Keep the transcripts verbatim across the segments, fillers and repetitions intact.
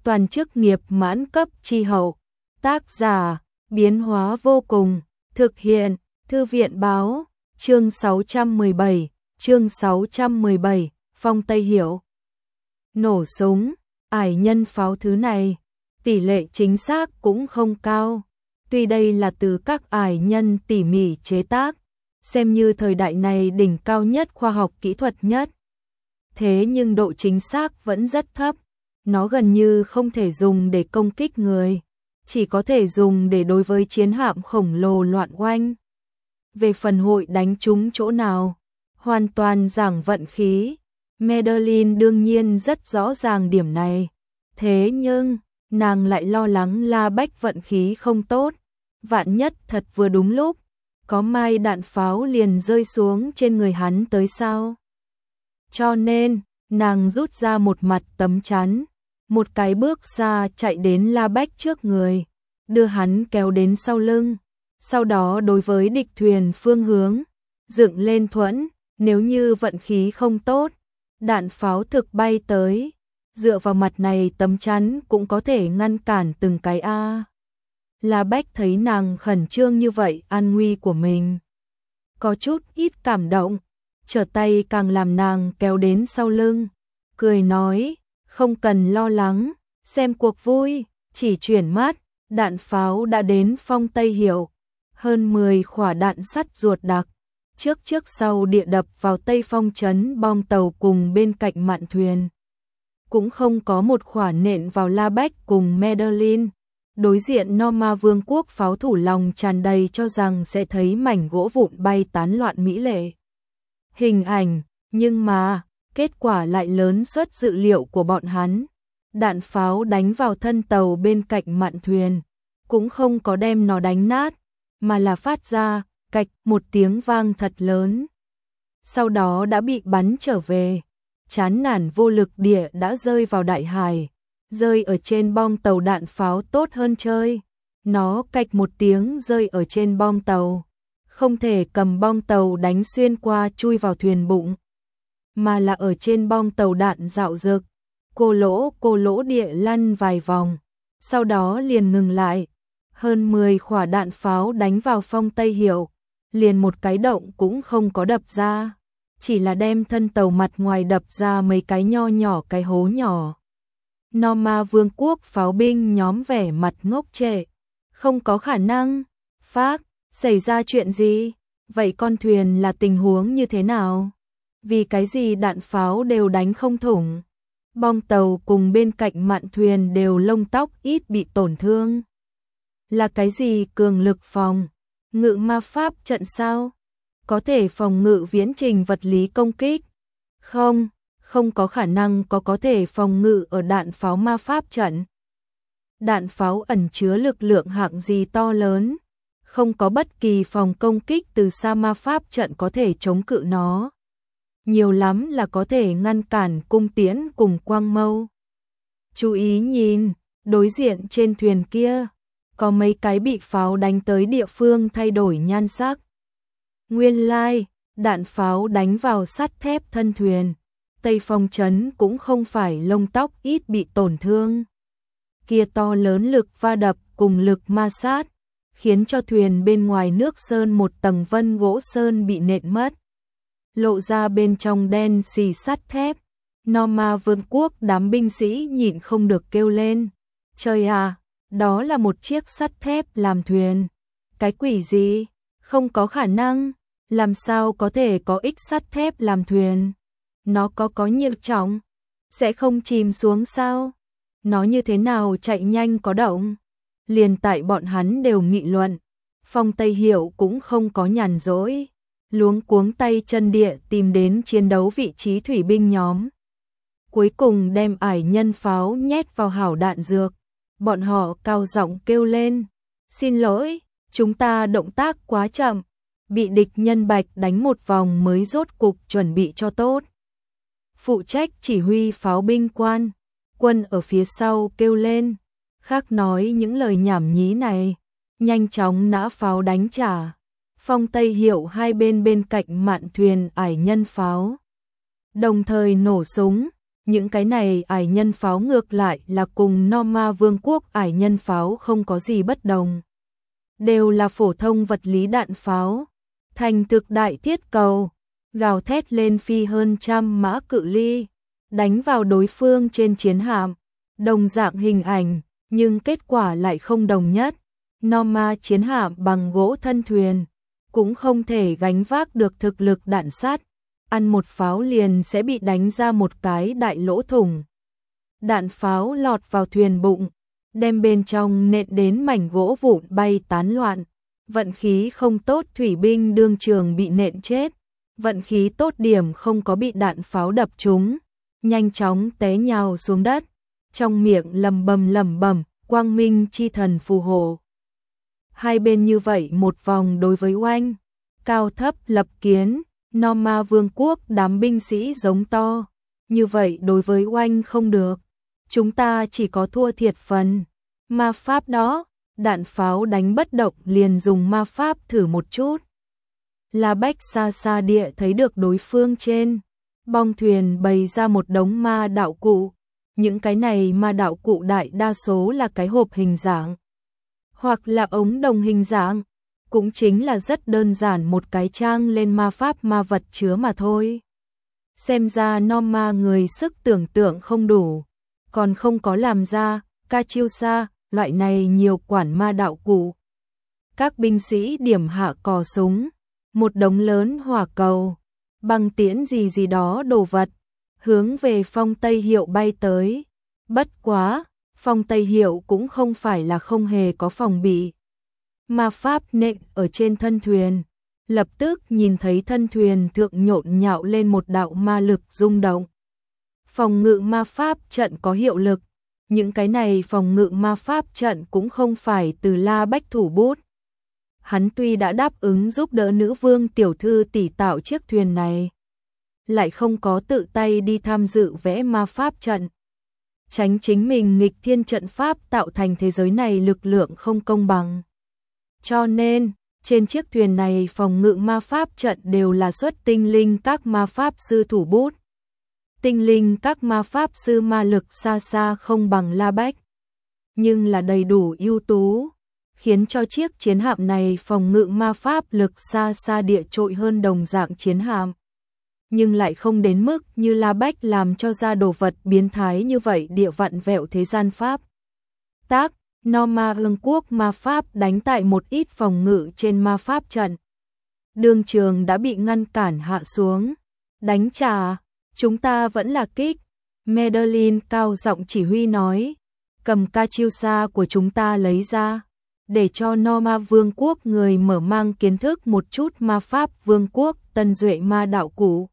toàn chức nghiệp mãn cấp chi hậu. Tác giả, biến hóa vô cùng, thực hiện, Thư viện báo, chương sáu trăm mười bảy, chương sáu trăm mười bảy, Phong Tây Hiểu. Nổ súng, ải nhân pháo thứ này, tỷ lệ chính xác cũng không cao. Tuy đây là từ các ải nhân tỉ mỉ chế tác, xem như thời đại này đỉnh cao nhất khoa học kỹ thuật nhất. Thế nhưng độ chính xác vẫn rất thấp, nó gần như không thể dùng để công kích người, chỉ có thể dùng để đối với chiến hạm khổng lồ loạn oanh. Về phần hội đánh trúng chỗ nào, hoàn toàn giảng vận khí. Madeline đương nhiên rất rõ ràng điểm này, thế nhưng nàng lại lo lắng La Bách vận khí không tốt, vạn nhất thật vừa đúng lúc, có mai đạn pháo liền rơi xuống trên người hắn tới sao. Cho nên, nàng rút ra một mặt tấm chắn, một cái bước xa chạy đến La Bách trước người, đưa hắn kéo đến sau lưng, sau đó đối với địch thuyền phương hướng, dựng lên thuẫn, nếu như vận khí không tốt, đạn pháo thực bay tới, dựa vào mặt này tấm chắn cũng có thể ngăn cản từng cái a. La Bách thấy nàng khẩn trương như vậy an nguy của mình, có chút ít cảm động, trở tay càng làm nàng kéo đến sau lưng, cười nói, không cần lo lắng, xem cuộc vui, chỉ chuyển mắt, đạn pháo đã đến Phong Tây Hiểu, hơn mười quả đạn sắt ruột đặc, trước trước sau địa đập vào Tây Phong trấn bom tàu cùng bên cạnh mạn thuyền. Cũng không có một quả nện vào La Bách cùng Madeline. Đối diện Norma Vương quốc pháo thủ lòng tràn đầy cho rằng sẽ thấy mảnh gỗ vụn bay tán loạn mỹ lệ hình ảnh, nhưng mà kết quả lại lớn suất dự liệu của bọn hắn. Đạn pháo đánh vào thân tàu bên cạnh mạn thuyền, cũng không có đem nó đánh nát, mà là phát ra cạch một tiếng vang thật lớn. Sau đó đã bị bắn trở về, chán nản vô lực địa đã rơi vào đại hải, rơi ở trên bong tàu. Đạn pháo tốt hơn chơi, nó cạch một tiếng rơi ở trên bong tàu, không thể cầm bong tàu đánh xuyên qua chui vào thuyền bụng, mà là ở trên bong tàu đạn dạo dực, cô lỗ cô lỗ địa lăn vài vòng, sau đó liền ngừng lại. Hơn mười quả đạn pháo đánh vào Phong Tây Hiểu, liền một cái động cũng không có đập ra, chỉ là đem thân tàu mặt ngoài đập ra mấy cái nho nhỏ cái hố nhỏ. Norma Vương quốc pháo binh nhóm vẻ mặt ngốc trệ, không có khả năng. Phác, xảy ra chuyện gì? Vậy con thuyền là tình huống như thế nào? Vì cái gì đạn pháo đều đánh không thủng? Bong tàu cùng bên cạnh mạn thuyền đều lông tóc ít bị tổn thương. Là cái gì cường lực phòng ngự ma pháp trận sao? Có thể phòng ngự viễn trình vật lý công kích? Không, không có khả năng có có thể phòng ngự ở đạn pháo ma pháp trận. Đạn pháo ẩn chứa lực lượng hạng gì to lớn, không có bất kỳ phòng công kích từ xa ma pháp trận có thể chống cự nó. Nhiều lắm là có thể ngăn cản cung tiễn cùng quang mâu. Chú ý nhìn, đối diện trên thuyền kia, có mấy cái bị pháo đánh tới địa phương thay đổi nhan sắc. Nguyên lai, like, đạn pháo đánh vào sắt thép thân thuyền, Tây Phong trấn cũng không phải lông tóc ít bị tổn thương. Kia to lớn lực va đập cùng lực ma sát, khiến cho thuyền bên ngoài nước sơn một tầng vân gỗ sơn bị nện mất. Lộ ra bên trong đen xì sắt thép. Norma Vương quốc đám binh sĩ nhịn không được kêu lên. Trời à, đó là một chiếc sắt thép làm thuyền. Cái quỷ gì? Không có khả năng. Làm sao có thể có ích sắt thép làm thuyền? Nó có có nhiệt trọng, sẽ không chìm xuống sao? Nó như thế nào chạy nhanh có động? Liền tại bọn hắn đều nghị luận, Phong Tây Hiểu cũng không có nhàn rỗi, luống cuống tay chân địa tìm đến chiến đấu vị trí thủy binh nhóm. Cuối cùng đem ải nhân pháo nhét vào hảo đạn dược, bọn họ cao giọng kêu lên, xin lỗi, chúng ta động tác quá chậm, bị địch nhân bạch đánh một vòng mới rốt cục chuẩn bị cho tốt. Phụ trách chỉ huy pháo binh quan, quân ở phía sau kêu lên, khác nói những lời nhảm nhí này, nhanh chóng nã pháo đánh trả. Phong Tây Hiểu hai bên bên cạnh mạn thuyền ải nhân pháo, đồng thời nổ súng, Những cái này ải nhân pháo ngược lại là cùng Norma Vương quốc ải nhân pháo không có gì bất đồng. Đều là phổ thông vật lý đạn pháo. Thành thực đại thiết cầu, gào thét lên phi hơn trăm mã cự ly, đánh vào đối phương trên chiến hạm. Đồng dạng hình ảnh, nhưng kết quả lại không đồng nhất. Norma chiến hạm bằng gỗ thân thuyền, cũng không thể gánh vác được thực lực đạn sắt. Ăn một pháo liền sẽ bị đánh ra một cái đại lỗ thủng. Đạn pháo lọt vào thuyền bụng, đem bên trong nện đến mảnh gỗ vụn bay tán loạn. Vận khí không tốt thủy binh đương trường bị nện chết. Vận khí tốt điểm không có bị đạn pháo đập trúng, nhanh chóng té nhào xuống đất. Trong miệng lầm bầm lầm bầm, quang minh chi thần phù hộ. Hai bên như vậy một vòng đối với oanh, cao thấp lập kiến. Norma Vương quốc đám binh sĩ giống to, như vậy đối với oanh không được, chúng ta chỉ có thua thiệt phần. Ma pháp đó, đạn pháo đánh bất động liền dùng ma pháp thử một chút. La Bách xa xa địa thấy được đối phương trên bong thuyền bày ra một đống ma đạo cụ, những cái này ma đạo cụ đại đa số là cái hộp hình dạng, hoặc là ống đồng hình dạng. Cũng chính là rất đơn giản một cái trang lên ma pháp ma vật chứa mà thôi. Xem ra Norma người sức tưởng tượng không đủ, còn không có làm ra Katyusha loại này nhiều quản ma đạo cụ. Các binh sĩ điểm hạ cò súng, một đống lớn hỏa cầu, băng tiễn gì gì đó đồ vật, hướng về Phong Tây Hiệu bay tới. Bất quá, Phong Tây Hiệu cũng không phải là không hề có phòng bị. Ma pháp nện ở trên thân thuyền, lập tức nhìn thấy thân thuyền thượng nhộn nhạo lên một đạo ma lực rung động. Phòng ngự ma pháp trận có hiệu lực, những cái này phòng ngự ma pháp trận cũng không phải từ La Bách thủ bút. Hắn tuy đã đáp ứng giúp đỡ nữ vương tiểu thư tỷ tạo chiếc thuyền này, lại không có tự tay đi tham dự vẽ ma pháp trận. Tránh chính mình nghịch thiên trận pháp tạo thành thế giới này lực lượng không công bằng. Cho nên, trên chiếc thuyền này phòng ngự ma pháp trận đều là xuất tinh linh các ma pháp sư thủ bút. Tinh linh các ma pháp sư ma lực xa xa không bằng La Bách, nhưng là đầy đủ ưu tú, khiến cho chiếc chiến hạm này phòng ngự ma pháp lực xa xa địa trội hơn đồng dạng chiến hạm. Nhưng lại không đến mức như La Bách làm cho ra đồ vật biến thái như vậy địa vặn vẹo thế gian pháp. Tác Norma Vương quốc ma pháp đánh tại một ít phòng ngự trên ma pháp trận. Đường trường đã bị ngăn cản hạ xuống. Đánh trả, chúng ta vẫn là kích. Madeline cao giọng chỉ huy nói. Cầm Katyusha của chúng ta lấy ra. Để cho Norma Vương quốc người mở mang kiến thức một chút ma pháp Vương quốc tân duệ ma đạo cụ.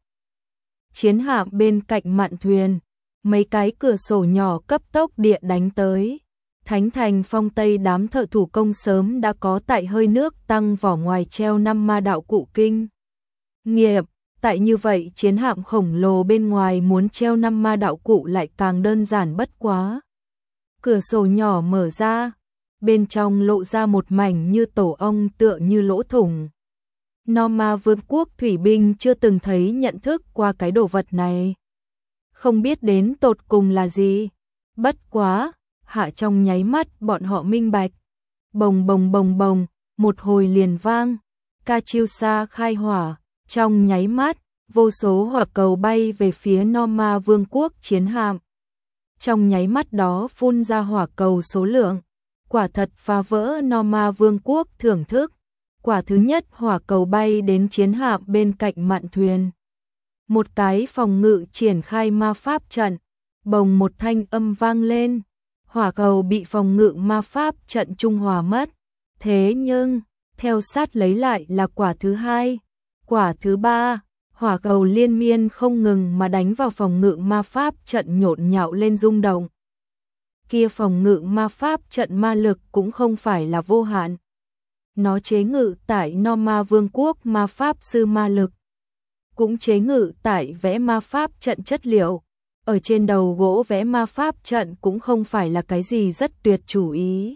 Chiến hạm bên cạnh mạn thuyền. Mấy cái cửa sổ nhỏ cấp tốc địa đánh tới. Thánh thành Phong Tây đám thợ thủ công sớm đã có tại hơi nước tăng vỏ ngoài treo năm ma đạo cụ kinh nghiệp. Tại như vậy chiến hạm khổng lồ bên ngoài muốn treo năm ma đạo cụ lại càng đơn giản bất quá. Cửa sổ nhỏ mở ra, bên trong lộ ra một mảnh như tổ ong tựa như lỗ thủng. Norma Vương quốc thủy binh chưa từng thấy nhận thức qua cái đồ vật này. Không biết đến tột cùng là gì. Bất quá, hạ trong nháy mắt bọn họ minh bạch. Bồng bồng bồng bồng, một hồi liền vang. Katyusha khai hỏa, trong nháy mắt, vô số hỏa cầu bay về phía Norma Vương quốc chiến hạm. Trong nháy mắt đó phun ra hỏa cầu số lượng, quả thật phá vỡ Norma Vương quốc thưởng thức. Quả thứ nhất hỏa cầu bay đến chiến hạm bên cạnh mạn thuyền. Một cái phòng ngự triển khai ma pháp trận, bồng một thanh âm vang lên. Hỏa cầu bị phòng ngự ma pháp trận trung hòa mất. Thế nhưng, theo sát lấy lại là quả thứ hai, quả thứ ba, hỏa cầu liên miên không ngừng mà đánh vào phòng ngự ma pháp trận nhộn nhạo lên rung động. Kia phòng ngự ma pháp trận ma lực cũng không phải là vô hạn. Nó chế ngự tại Norma Vương quốc ma pháp sư ma lực, cũng chế ngự tại vẽ ma pháp trận chất liệu. Ở trên đầu gỗ vẽ ma pháp trận cũng không phải là cái gì rất tuyệt chủ ý.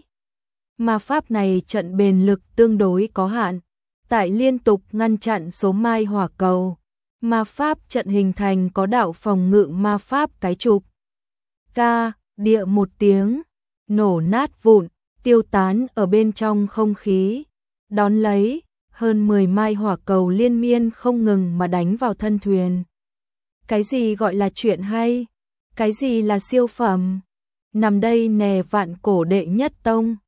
Ma pháp này trận bền lực tương đối có hạn, tại liên tục ngăn chặn số mai hỏa cầu, Ma pháp trận hình thành có đạo phòng ngự ma pháp cái chụp. Ca, địa một tiếng, nổ nát vụn, tiêu tán ở bên trong không khí. Đón lấy, hơn mười mai hỏa cầu liên miên không ngừng mà đánh vào thân thuyền. Cái gì gọi là chuyện hay? Cái gì là siêu phẩm? Nằm đây nè vạn cổ đệ nhất tông.